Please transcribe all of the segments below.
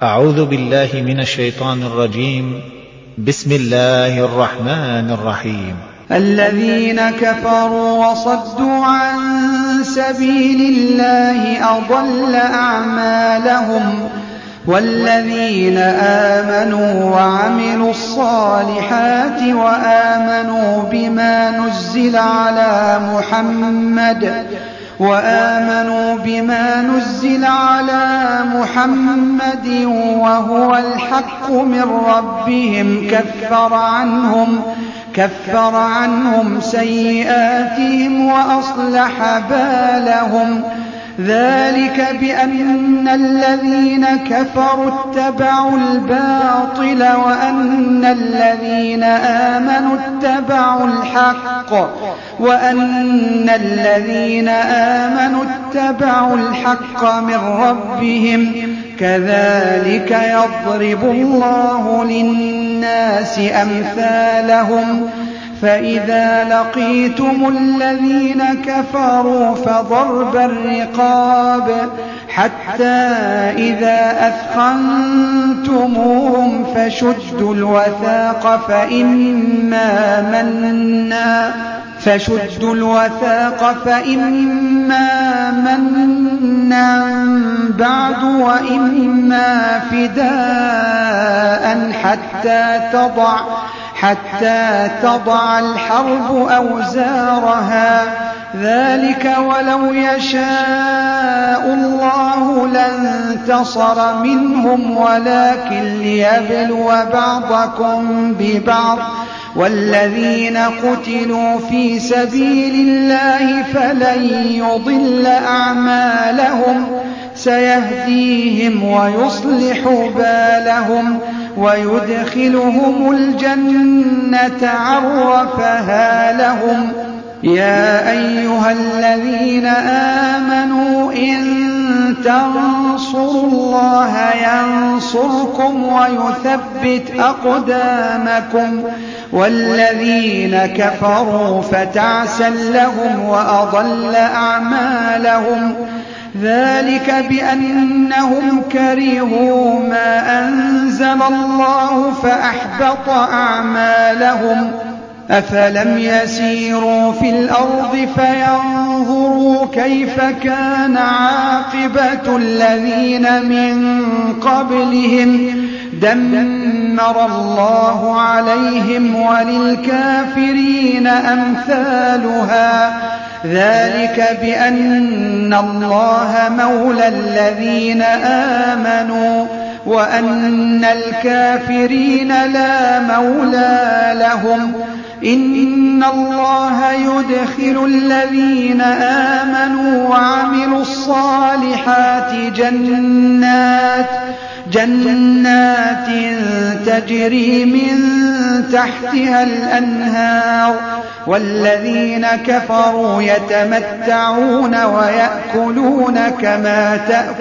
أعوذ بالله من الشيطان الرجيم. بسم الله الرحمن الرحيم. الذين كفروا وصدوا عن سبيل الله أضل أعمالهم والذين آمنوا وعملوا الصالحات وآمنوا بما نزل على محمد وهو الحق من ربهم كفر عنهم سيئاتهم وأصلح بالهم ذلك بأن الذين كفروا اتبعوا الباطل وأن الذين آمنوا اتبعوا الحق من ربهم كذلك يضرب الله للناس أمثالهم فإذا لقيتم الذين كفروا فضرب الرقاب حتى إذا أثخنتموهم فشدوا الوثاق فإما منا بعد وإما فداء حتى تضع الحرب أوزارها ذلك ولو يشاء الله لانتصر منهم ولكن ليبلو بعضكم ببعض والذين قتلوا في سبيل الله فلن يضل أعمالهم سيهديهم ويصلح بالهم ويدخلهم الجنة عرفها لهم. يا أيها الذين آمنوا إن تنصروا الله ينصركم ويثبت أقدامكم والذين كفروا فتعسا لهم وأضل أعمالهم ذلك بأنهم كرهوا ما أنزل الله فأحبط أعمالهم. أفلم يسيروا في الأرض فينظروا كيف كان عاقبة الذين من قبلهم دمر الله عليهم وللكافرين أمثالها ذلك بأن الله مولى الذين آمنوا وأن الكافرين لا مولى لهم. إن الله يدخل الذين آمنوا وعملوا الصالحات جنات تجري من تحتها الأنهار والذين كفروا يتمتعون ويأكلون كما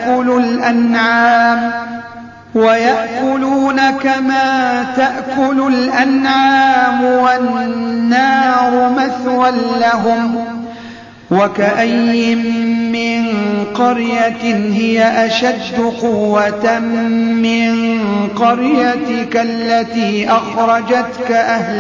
تأكل الأنعام والنار مثوى لهم. وكأي من قرية هي أشد قوة من قريتك التي أخرجتك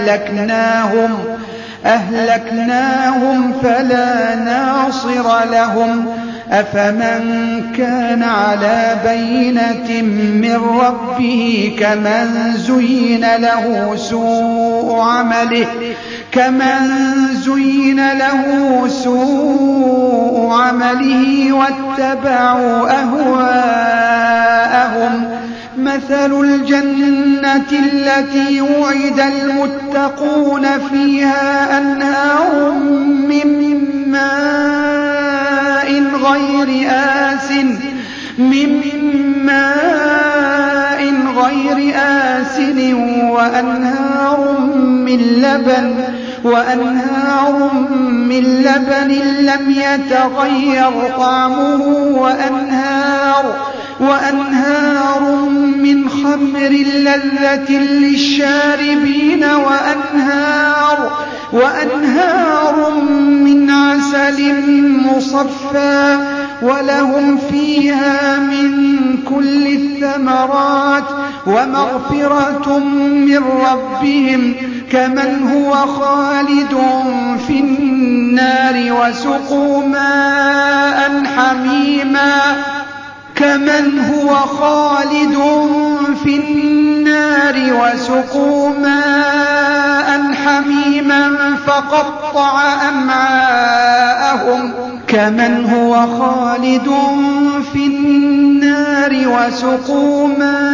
أهلكناهم فلا ناصر لهم. أفمن كان على بينة من ربه كمن زين له سوء عمله واتبعوا أهواءهم. مثل الجنة التي وعد المتقون فيها أنهار من ماء غير آسن وأنهار من لبن لم يتغير طعمه وأنهار من خمر لذة للشاربين وأنهار من عسل مصفى ولهم فيها من كل الثمرات ومغفرة من ربهم كمن هو خالد في النار وسقوا ماء حميما فقطع أمعاءهم كمن هو خالد في النار وسقوا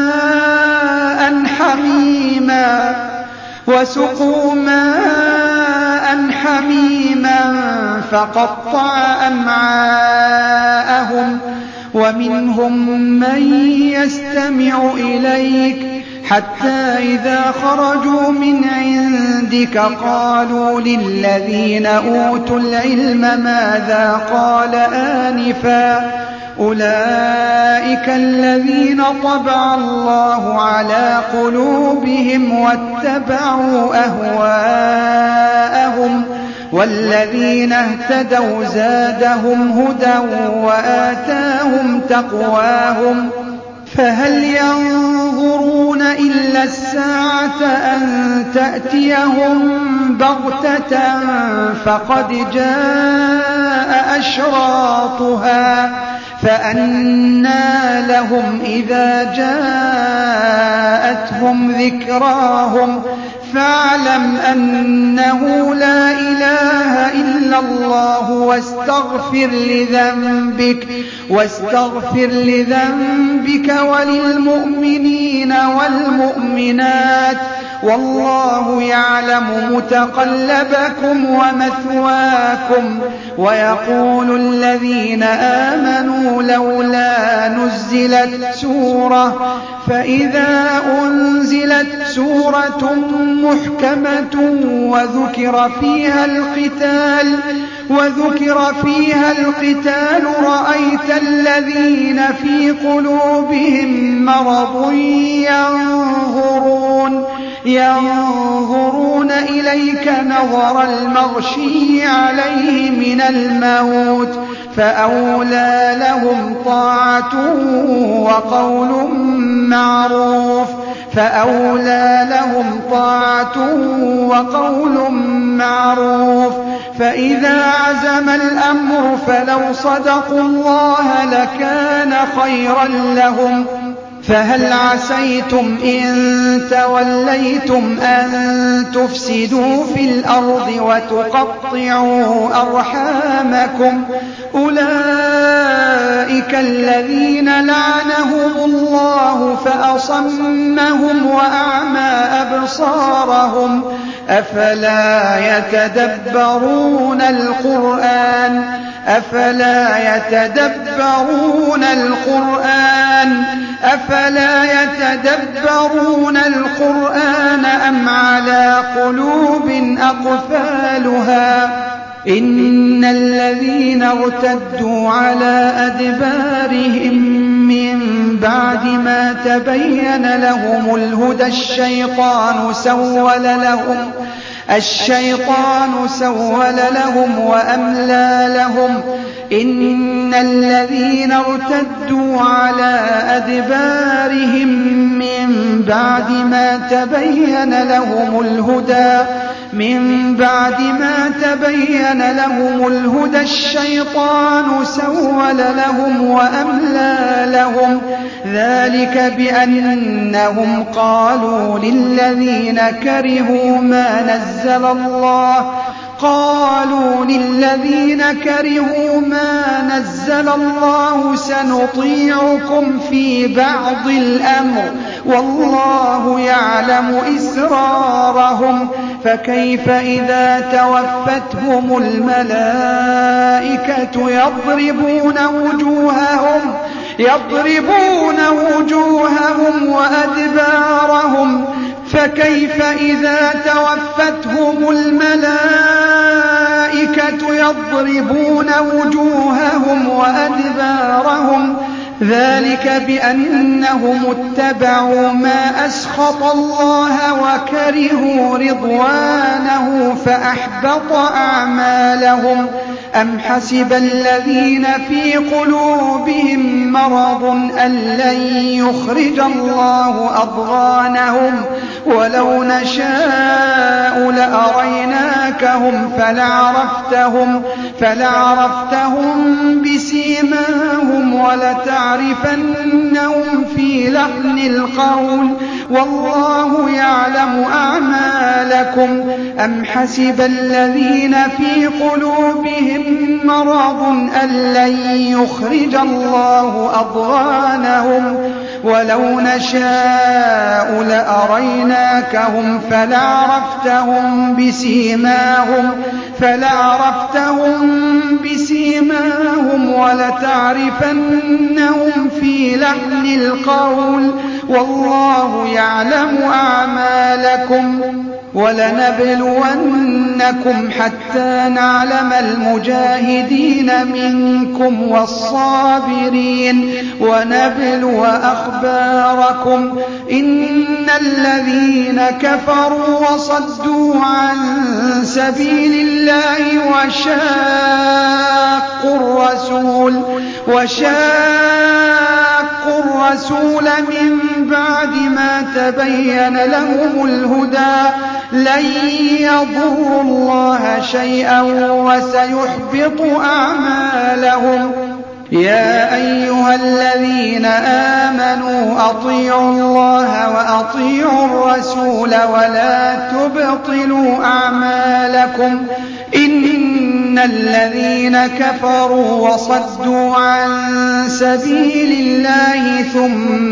ماء حميما فقطع أمعاءهم ومنهم من يستمع إليك حتى إذا خرجوا من عندك قالوا للذين أوتوا العلم ماذا قال آنفا أولئك الذين طبع الله على قلوبهم واتبعوا أهواءهم والذين اهتدوا زادهم هدى وآتاهم تقواهم فهل ينظرون إلا الساعة أن تأتيهم بغتة فقد جاء أشراطها فأنى لهم إذا جاءتهم ذكراهم فاعلم أنه لا إله إلا الله واستغفر لذنبك وللمؤمنين والمؤمنات والله يعلم متقلبكم ومثواكم ويقول الذين آمنوا لولا نزلت سورة فإذا أنزلت سورة محكمة وذكر فيها القتال رأيت الذين في قلوبهم مرض ينظرون إليك نظر المغشي عليه من الموت فأولى لهم طاعة وقول معروف فإذا عزم الأمر فلو صدقوا الله لكان خيرا لهم فهل عسيتم إن توليتم أن تفسدوا في الأرض وتقطعوا أرحامكم أولئك الذين لعنهم الله فأصمهم وأعمى أبصارهم أفلا يتدبرون القرآن أم على قلوب أقفالها إن الذين ارتدوا على أدبارهم من بعد ما تبين لهم الهدى الشيطان سول لهم وأملى لهم إن الذين ارتدوا على أدبارهم من بعد ما تبين لهم الهدى الشيطان سول لهم وأملى لهم ذلك بأنهم قالوا للذين كرهوا ما نزل الله سنطيعكم في بعض الأمر والله يعلم إسرارهم فكيف إذا توفتهم الملائكة يضربون وجوههم وأدبارهم فكيف إذا توفتهم الملائكة يضربون وجوههم وأدبارهم ذلك بأنهم اتبعوا ما أسخط الله وكرهوا رضوانه فأحبط أعمالهم أم حسب الذين في قلوبهم مرض أن لن يخرج الله أضغانهم ولو نشاء لأريناكهم فلعرفتهم بسيماهم ولتعرفنهم في لحن القول والله يعلم أعمالكم أم حسب الذين في قلوبهم مرض أن لن يخرج الله أضغانهم ولو نشاء لأريناكهم فلعرفتهم بسيماهم ولتعرفنهم في لحن القول والله يعلم أعمالكم ولنبلونكم حتى نعلم المجاهدين منكم والصابرين ونبلو أخباركم إن الذين كفروا وصدوا عن سبيل الله وشاقوا الرسول من بعد ما تبين لهم الهدى لن يضروا الله شيئا وسيحبط أعمالهم يا أيها الذين آمنوا أطيعوا الله وأطيعوا الرسول ولا تبطلوا أعمالكم إن الذين كفروا وصدوا عن سبيل الله ثم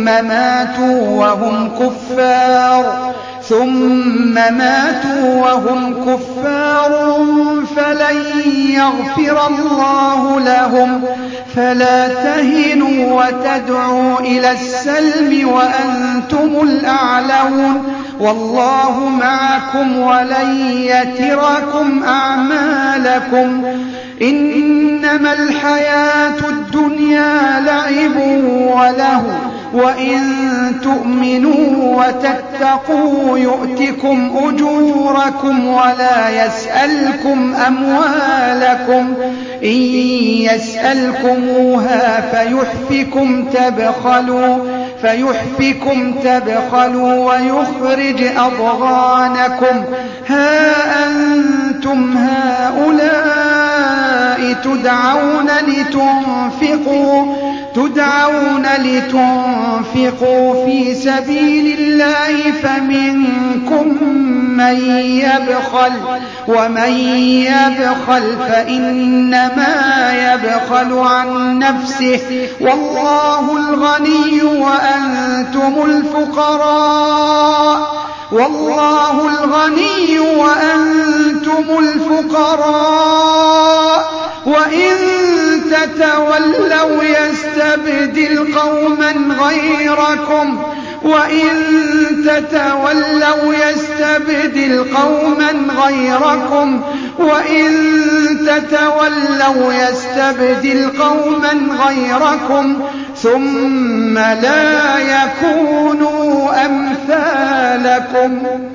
ماتوا وهم كفار فلن يغفر الله لهم فلا تهنوا وتدعوا إلى السلم وأنتم الأعلون والله معكم ولن يتركم أعمالكم إنما الحياة الدنيا لعب وله وإن تؤمنوا وتتقوا يؤتكم أجوركم ولا يسألكم أموالكم إن يسألكموها فيحفكم تبخلوا ويخرج أضغانكم ها أنتم هؤلاء تدعون لتنفقوا في سبيل الله فمنكم من يبخل ومن يبخل فإنما يبخل عن نفسه والله الغني وأنتم الفقراء وإن تتولوا يستبدل قوما غيركم ثم لا يكونوا أمثالكم